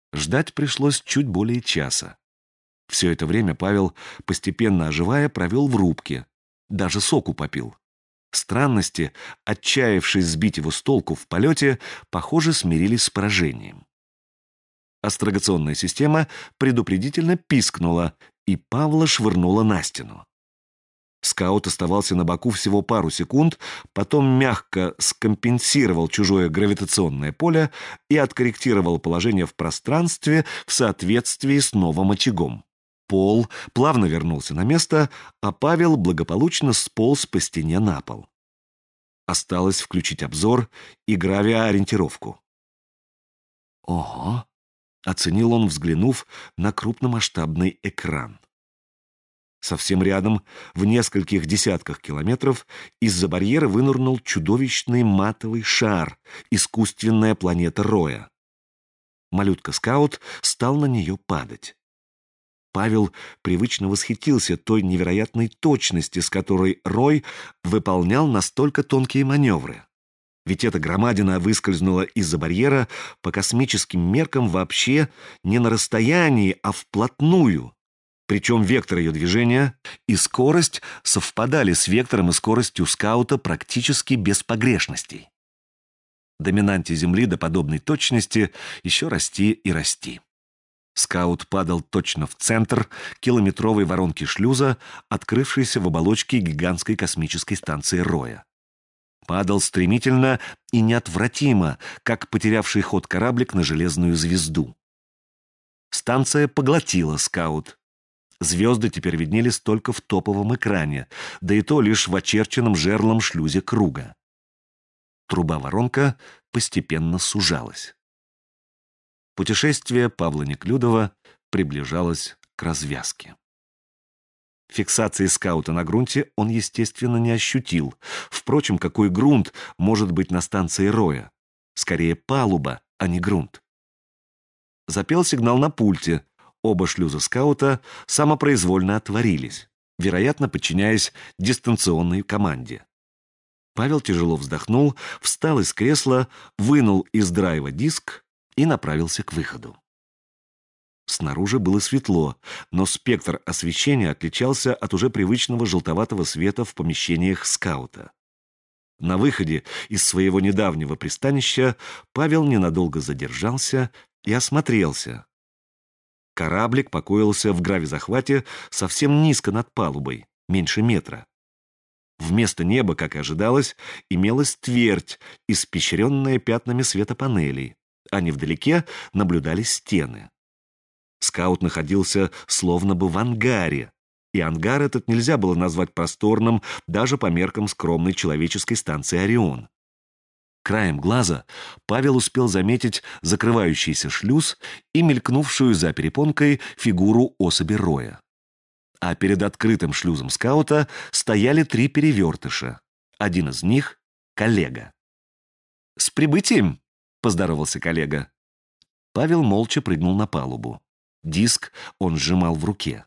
Ждать пришлось чуть более часа. Все это время Павел, постепенно оживая, провел в рубке. Даже соку попил. Странности, отчаявшись сбить его с толку в полете, похоже, смирились с поражением. Астрогационная система предупредительно пискнула, и Павла швырнула на стену. Скаут оставался на боку всего пару секунд, потом мягко скомпенсировал чужое гравитационное поле и откорректировал положение в пространстве в соответствии с новым очагом. Пол плавно вернулся на место, а Павел благополучно сполз по стене на пол. Осталось включить обзор и гравиоориентировку. «Ого!» — оценил он, взглянув на крупномасштабный экран. Совсем рядом, в нескольких десятках километров, из-за барьера вынырнул чудовищный матовый шар, искусственная планета Роя. Малютка-скаут стал на нее падать. Павел привычно восхитился той невероятной точности, с которой Рой выполнял настолько тонкие маневры. Ведь эта громадина выскользнула из-за барьера по космическим меркам вообще не на расстоянии, а вплотную. Причем вектор ее движения и скорость совпадали с вектором и скоростью скаута практически без погрешностей. Доминанте Земли до подобной точности еще расти и расти. Скаут падал точно в центр километровой воронки шлюза, открывшейся в оболочке гигантской космической станции Роя. Падал стремительно и неотвратимо, как потерявший ход кораблик на железную звезду. Станция поглотила скаут. Звезды теперь виднелись только в топовом экране, да и то лишь в очерченном жерлом шлюзе круга. Труба-воронка постепенно сужалась. Путешествие Павла Неклюдова приближалось к развязке. Фиксации скаута на грунте он, естественно, не ощутил. Впрочем, какой грунт может быть на станции Роя? Скорее палуба, а не грунт. Запел сигнал на пульте. Оба шлюза скаута самопроизвольно отворились, вероятно, подчиняясь дистанционной команде. Павел тяжело вздохнул, встал из кресла, вынул из драйва диск и направился к выходу. Снаружи было светло, но спектр освещения отличался от уже привычного желтоватого света в помещениях скаута. На выходе из своего недавнего пристанища Павел ненадолго задержался и осмотрелся. Кораблик покоился в гравизахвате совсем низко над палубой, меньше метра. Вместо неба, как и ожидалось, имелась твердь, испещренная пятнами светопанелей, а невдалеке наблюдались стены. Скаут находился словно бы в ангаре, и ангар этот нельзя было назвать просторным даже по меркам скромной человеческой станции «Орион». Краем глаза Павел успел заметить закрывающийся шлюз и мелькнувшую за перепонкой фигуру особи Роя. А перед открытым шлюзом скаута стояли 3 перевертыша. Один из них — коллега. «С прибытием!» — поздоровался коллега. Павел молча прыгнул на палубу. Диск он сжимал в руке.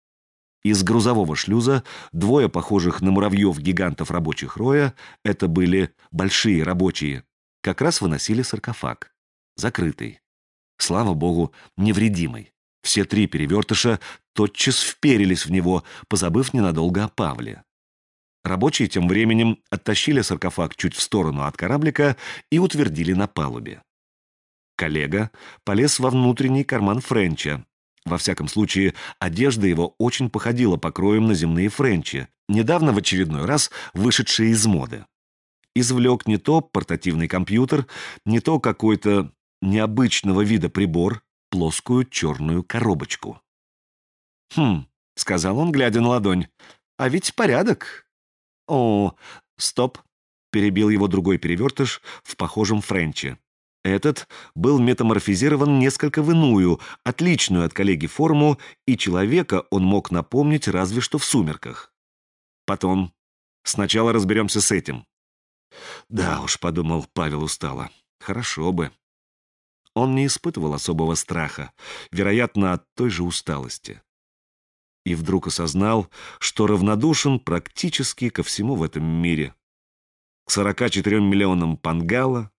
Из грузового шлюза 2 похожих на муравьев-гигантов рабочих Роя, это были большие рабочие, как раз выносили саркофаг. Закрытый. Слава богу, невредимый. Все 3 перевертыша тотчас вперились в него, позабыв ненадолго о Павле. Рабочие тем временем оттащили саркофаг чуть в сторону от кораблика и утвердили на палубе. Коллега полез во внутренний карман Френча. Во всяком случае, одежда его очень походила покроем на земные френчи, недавно в очередной раз вышедшие из моды. Извлек не то портативный компьютер, не то какой-то необычного вида прибор, плоскую черную коробочку. «Хм», — сказал он, глядя на ладонь, — «а ведь порядок». «О, стоп», — перебил его другой перевертыш в похожем френче. Этот был метаморфизирован несколько в иную, отличную от коллеги форму, и человека он мог напомнить разве что в сумерках. Потом. Сначала разберемся с этим. Да уж, подумал Павел устало, хорошо бы. Он не испытывал особого страха, вероятно, от той же усталости. И вдруг осознал, что равнодушен практически ко всему в этом мире. К 44 миллионам пангала,